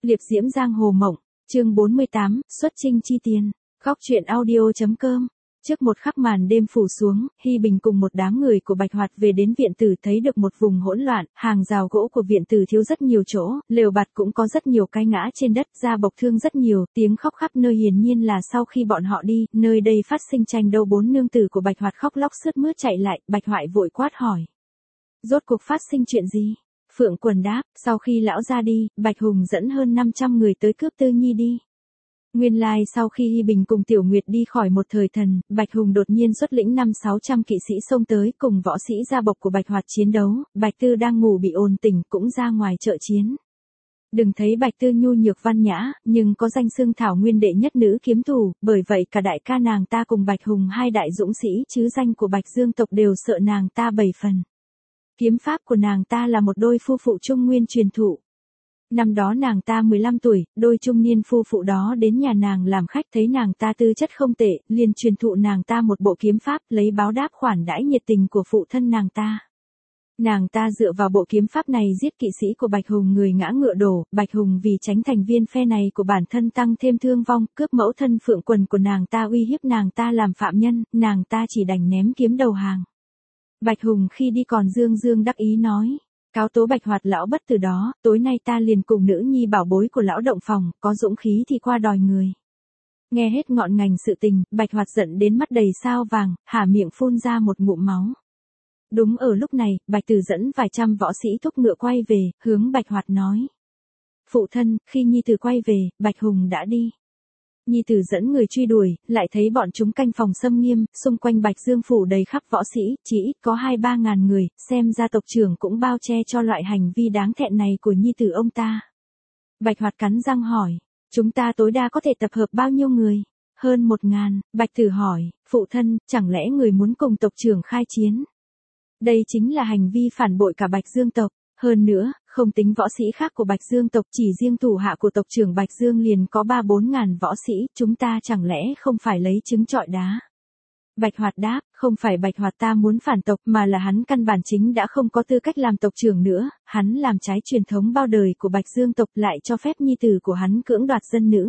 Liệp diễm giang hồ mộng, chương 48, xuất chinh chi tiền. Góc truyện audio.com. Trước một khắc màn đêm phủ xuống, Hi Bình cùng một đám người của Bạch Hoạt về đến viện tử, thấy được một vùng hỗn loạn, hàng rào gỗ của viện tử thiếu rất nhiều chỗ, lều bạt cũng có rất nhiều cái ngã trên đất, da bọc thương rất nhiều, tiếng khóc khắp nơi hiển nhiên là sau khi bọn họ đi, nơi đây phát sinh tranh đấu. Bốn nương tử của Bạch Hoạt khóc lóc sướt mướt chạy lại, Bạch Hoại vội quát hỏi: rốt cuộc phát sinh chuyện gì? Phượng Quần đáp: sau khi lão ra đi, Bạch Hùng dẫn hơn 500 người tới cướp Tư Nhi đi. Nguyên lai sau khi Hi Bình cùng Tiểu Nguyệt đi khỏi một thời thần, Bạch Hùng đột nhiên xuất lĩnh 500-600 kỵ sĩ xông tới, cùng võ sĩ gia bộc của Bạch Hoạt chiến đấu. Bạch Tư đang ngủ bị ồn tỉnh cũng ra ngoài trợ chiến. Đừng thấy Bạch Tư nhu nhược văn nhã, nhưng có danh xưng thảo nguyên đệ nhất nữ kiếm thủ, bởi vậy cả đại ca nàng ta cùng Bạch Hùng hai đại dũng sĩ chứ danh của Bạch Dương tộc đều sợ nàng ta 7 phần. Kiếm pháp của nàng ta là một đôi phu phụ trung nguyên truyền thụ. Năm đó nàng ta 15 tuổi, đôi trung niên phu phụ đó đến nhà nàng làm khách, thấy nàng ta tư chất không tệ, liền truyền thụ nàng ta một bộ kiếm pháp, lấy báo đáp khoản đãi nhiệt tình của phụ thân nàng ta. Nàng ta dựa vào bộ kiếm pháp này giết kỵ sĩ của Bạch Hùng người ngã ngựa đổ. Bạch Hùng vì tránh thành viên phe này của bản thân tăng thêm thương vong, cướp mẫu thân Phượng Quần của nàng ta, uy hiếp nàng ta làm phạm nhân, nàng ta chỉ đành ném kiếm đầu hàng. Bạch Hùng khi đi còn dương dương đắc ý nói: cáo tố Bạch Hoạt lão bất từ đó, tối nay ta liền cùng nữ nhi bảo bối của lão động phòng, có dũng khí thì qua đòi người. Nghe hết ngọn ngành sự tình, Bạch Hoạt giận đến mắt đầy sao vàng, há miệng phun ra một ngụm máu. Đúng ở lúc này, Bạch Tử dẫn vài trăm võ sĩ thúc ngựa quay về, hướng Bạch Hoạt nói: phụ thân, khi nhi tử quay về, Bạch Hùng đã đi. Nhi tử dẫn người truy đuổi, lại thấy bọn chúng canh phòng xâm nghiêm, xung quanh Bạch Dương phủ đầy khắp võ sĩ, chỉ ít có 2-3 ngàn người, xem ra tộc trưởng cũng bao che cho loại hành vi đáng thẹn này của nhi tử ông ta. Bạch Hoạt cắn răng hỏi: chúng ta tối đa có thể tập hợp bao nhiêu người? Hơn 1.000. Bạch Tử hỏi: phụ thân, chẳng lẽ người muốn cùng tộc trưởng khai chiến? Đây chính là hành vi phản bội cả Bạch Dương tộc. Hơn nữa, không tính võ sĩ khác của Bạch Dương tộc, chỉ riêng thủ hạ của tộc trưởng Bạch Dương liền có 3-4 ngàn võ sĩ, chúng ta chẳng lẽ không phải lấy trứng trọi đá? Bạch Hoạt đáp: không phải Bạch Hoạt ta muốn phản tộc, mà là hắn căn bản chính đã không có tư cách làm tộc trưởng nữa, hắn làm trái truyền thống bao đời của Bạch Dương tộc, lại cho phép nhi tử của hắn cưỡng đoạt dân nữ.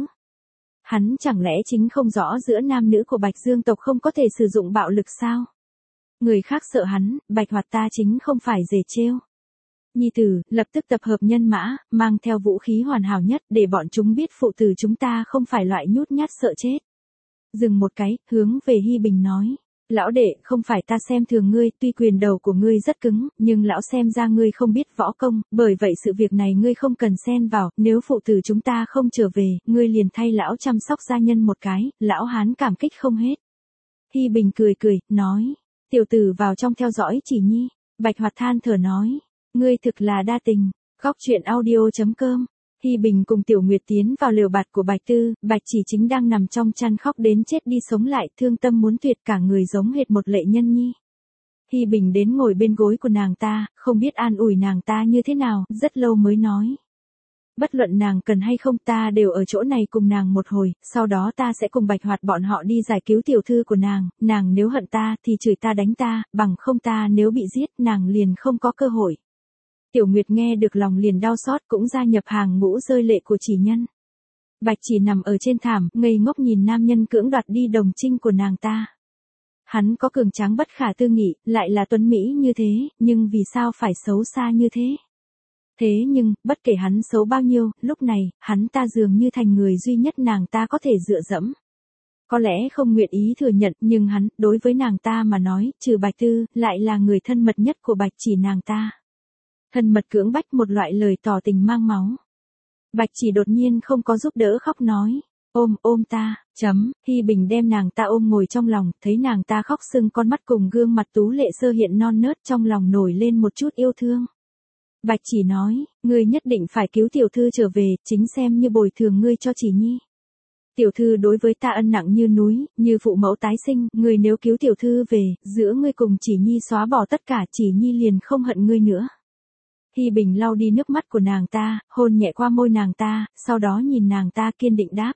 Hắn chẳng lẽ chính không rõ giữa nam nữ của Bạch Dương tộc không có thể sử dụng bạo lực sao? Người khác sợ hắn, Bạch Hoạt ta chính không phải dề trêu. Nhi tử, lập tức tập hợp nhân mã, mang theo vũ khí hoàn hảo nhất, để bọn chúng biết phụ tử chúng ta không phải loại nhút nhát sợ chết. Dừng một cái, hướng về Hi Bình nói: lão đệ, không phải ta xem thường ngươi, tuy quyền đầu của ngươi rất cứng, nhưng lão xem ra ngươi không biết võ công, bởi vậy sự việc này ngươi không cần xen vào, nếu phụ tử chúng ta không trở về, ngươi liền thay lão chăm sóc gia nhân một cái, lão hán cảm kích không hết. Hi Bình cười cười, nói: tiểu tử vào trong theo dõi chỉ nhi. Bạch Hoạt than thở nói: ngươi thực là đa tình. Góc truyện audio.com. Hi Bình cùng Tiểu Nguyệt tiến vào lều bạt của Bạch Tư, Bạch Chỉ chính đang nằm trong chăn khóc đến chết đi sống lại, thương tâm muốn tuyệt, cả người giống hệt một lệ nhân nhi. Hi Bình đến ngồi bên gối của nàng ta, không biết an ủi nàng ta như thế nào, rất lâu mới nói: bất luận nàng cần hay không, ta đều ở chỗ này cùng nàng một hồi, sau đó ta sẽ cùng Bạch Hoạt bọn họ đi giải cứu tiểu thư của nàng nếu hận ta thì chửi ta đánh ta, bằng không ta nếu bị giết, nàng liền không có cơ hội. Tiểu Nguyệt nghe được lòng liền đau xót, cũng gia nhập hàng ngũ rơi lệ của Chỉ Nhân. Bạch Chỉ nằm ở trên thảm, ngây ngốc nhìn nam nhân cưỡng đoạt đi đồng trinh của nàng ta. Hắn có cường tráng bất khả tư nghị, lại là tuấn mỹ như thế, nhưng vì sao phải xấu xa như thế? Thế nhưng, bất kể hắn xấu bao nhiêu, lúc này, hắn ta dường như thành người duy nhất nàng ta có thể dựa dẫm. Có lẽ không nguyện ý thừa nhận, nhưng hắn, đối với nàng ta mà nói, trừ Bạch Tư, lại là người thân mật nhất của Bạch Chỉ nàng ta. Thân mật cưỡng bách, một loại lời tỏ tình mang máu. Bạch Chỉ đột nhiên không có giúp đỡ khóc nói: ôm ta. Hi Bình đem nàng ta ôm ngồi trong lòng, thấy nàng ta khóc sưng con mắt cùng gương mặt tú lệ sơ hiện non nớt, trong lòng nổi lên một chút yêu thương. Bạch Chỉ nói: ngươi nhất định phải cứu tiểu thư trở về, chính xem như bồi thường ngươi cho Chỉ nhi. Tiểu thư đối với ta ân nặng như núi, như phụ mẫu tái sinh, ngươi nếu cứu tiểu thư về, giữa ngươi cùng Chỉ nhi xóa bỏ tất cả, Chỉ nhi liền không hận ngươi nữa. Hi Bình lau đi nước mắt của nàng ta, hôn nhẹ qua môi nàng ta, sau đó nhìn nàng ta kiên định đáp: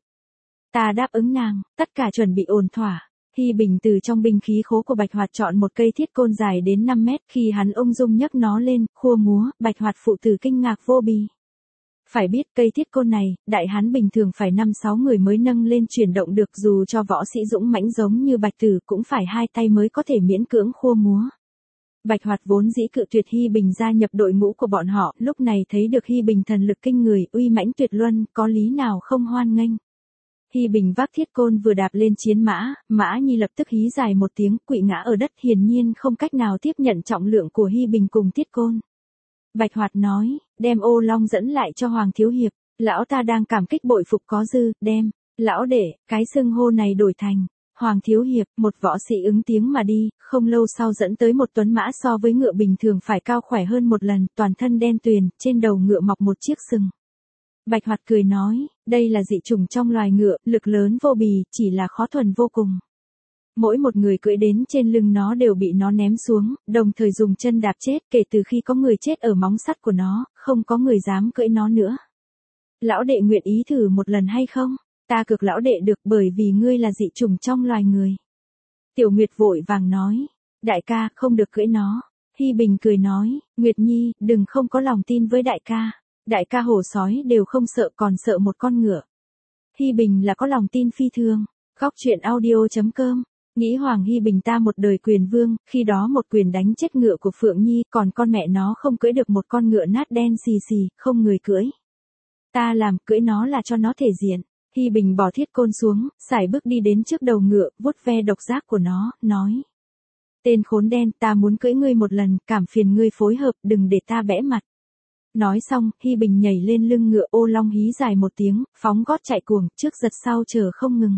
ta đáp ứng nàng, tất cả chuẩn bị ổn thỏa. Hi Bình từ trong binh khí khố của Bạch Hoạt chọn một cây thiết côn dài đến 5 mét, khi hắn ung dung nhấc nó lên, khua múa, Bạch Hoạt phụ tử kinh ngạc vô bì. Phải biết cây thiết côn này, đại hán bình thường phải 5-6 người mới nâng lên chuyển động được, dù cho võ sĩ dũng mãnh giống như Bạch Tử cũng phải 2 tay mới có thể miễn cưỡng khua múa. Bạch Hoạt vốn dĩ cự tuyệt Hi Bình gia nhập đội ngũ của bọn họ, lúc này thấy được Hi Bình thần lực kinh người, uy mãnh tuyệt luân, có lý nào không hoan nghênh. Hi Bình vác thiết côn vừa đạp lên chiến mã, Mã Nhi lập tức hí dài một tiếng, quỵ ngã ở đất, hiển nhiên không cách nào tiếp nhận trọng lượng của Hi Bình cùng thiết côn. Bạch Hoạt nói, đem Ô Long dẫn lại cho Hoàng Thiếu Hiệp, lão ta đang cảm kích bội phục có dư, đem, lão đệ, cái xưng hô này đổi thành Hoàng Thiếu Hiệp, một võ sĩ ứng tiếng mà đi, không lâu sau dẫn tới một tuấn mã so với ngựa bình thường phải cao khỏe hơn một lần, toàn thân đen tuyền, trên đầu ngựa mọc một chiếc sừng. Bạch Hoạt cười nói, đây là dị chủng trong loài ngựa, lực lớn vô bì, chỉ là khó thuần vô cùng. Mỗi một người cưỡi đến trên lưng nó đều bị nó ném xuống, đồng thời dùng chân đạp chết, kể từ khi có người chết ở móng sắt của nó, không có người dám cưỡi nó nữa. Lão đệ nguyện ý thử một lần hay không? Ta cược lão đệ được, bởi vì ngươi là dị chủng trong loài người. Tiểu Nguyệt vội vàng nói, đại ca, không được cưỡi nó. Hi Bình cười nói, Nguyệt Nhi, đừng không có lòng tin với đại ca. Đại ca hổ sói đều không sợ, còn sợ một con ngựa. Hi Bình là có lòng tin phi thường. Góc truyện audio.com. Nghĩ Hoàng Hi Bình ta một đời quyền vương, khi đó một quyền đánh chết ngựa của Phượng Nhi, còn con mẹ nó không cưỡi được một con ngựa nát đen xì xì, không người cưỡi. Ta làm, cưỡi nó là cho nó thể diện. Hi Bình bỏ thiết côn xuống, sải bước đi đến trước đầu ngựa, vuốt ve độc giác của nó, nói. Tên khốn đen, ta muốn cưỡi ngươi một lần, cảm phiền ngươi phối hợp, đừng để ta bẽ mặt. Nói xong, Hi Bình nhảy lên lưng ngựa, Ô Long hí dài một tiếng, phóng gót chạy cuồng, trước giật sau chờ không ngừng.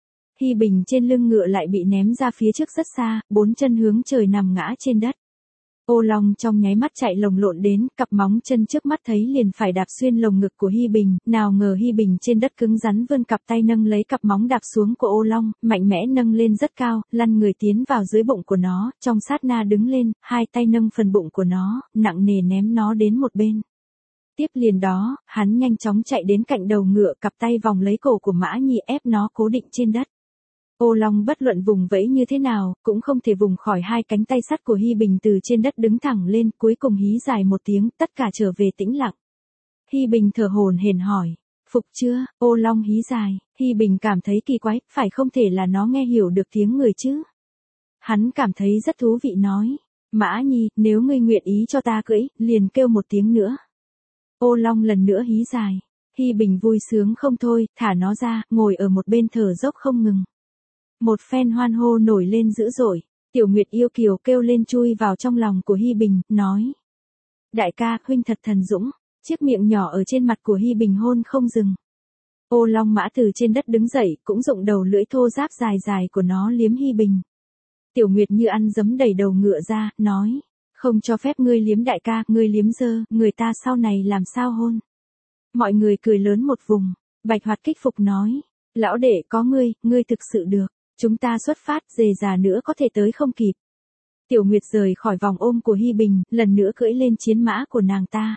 Hi Bình trên lưng ngựa lại bị ném ra phía trước rất xa, 4 chân hướng trời nằm ngã trên đất. Ô Long trong nháy mắt chạy lồng lộn đến, cặp móng chân trước mắt thấy liền phải đạp xuyên lồng ngực của Hi Bình, nào ngờ Hi Bình trên đất cứng rắn vươn cặp tay nâng lấy cặp móng đạp xuống của Ô Long, mạnh mẽ nâng lên rất cao, lăn người tiến vào dưới bụng của nó, trong sát na đứng lên, 2 tay nâng phần bụng của nó, nặng nề ném nó đến một bên. Tiếp liền đó, hắn nhanh chóng chạy đến cạnh đầu ngựa, cặp tay vòng lấy cổ của Mã Nhi ép nó cố định trên đất. Ô Long bất luận vùng vẫy như thế nào, cũng không thể vùng khỏi 2 cánh tay sắt của Hi Bình từ trên đất đứng thẳng lên, cuối cùng hí dài một tiếng, tất cả trở về tĩnh lặng. Hi Bình thở hổn hển hỏi, phục chưa? Ô Long hí dài, Hi Bình cảm thấy kỳ quái, phải không thể là nó nghe hiểu được tiếng người chứ? Hắn cảm thấy rất thú vị nói, Mã Nhi, nếu ngươi nguyện ý cho ta cưỡi, liền kêu một tiếng nữa. Ô Long lần nữa hí dài, Hi Bình vui sướng không thôi, thả nó ra, ngồi ở một bên thở dốc không ngừng. Một phen hoan hô nổi lên dữ dội, Tiểu Nguyệt yêu kiều kêu lên chui vào trong lòng của Hi Bình, nói. Đại ca, huynh thật thần dũng, chiếc miệng nhỏ ở trên mặt của Hi Bình hôn không dừng. Ô Long mã từ trên đất đứng dậy, cũng dụng đầu lưỡi thô ráp dài dài của nó liếm Hi Bình. Tiểu Nguyệt như ăn giấm đẩy đầu ngựa ra, nói. Không cho phép ngươi liếm đại ca, ngươi liếm dơ, người ta sau này làm sao hôn. Mọi người cười lớn một vùng, Bạch Hoạt kích phục nói. Lão đệ có ngươi thực sự được. Chúng ta xuất phát, dề già nữa có thể tới không kịp. Tiểu Nguyệt rời khỏi vòng ôm của Hi Bình, lần nữa cưỡi lên chiến mã của nàng ta.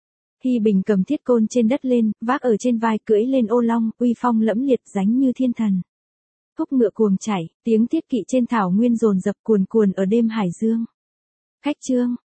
Hi Bình cầm thiết côn trên đất lên, vác ở trên vai cưỡi lên Ô Long, uy phong lẫm liệt dánh như thiên thần. Thúc ngựa cuồng chạy, tiếng thiết kỵ trên thảo nguyên dồn dập cuồn cuồn ở đêm hải dương. Khách chương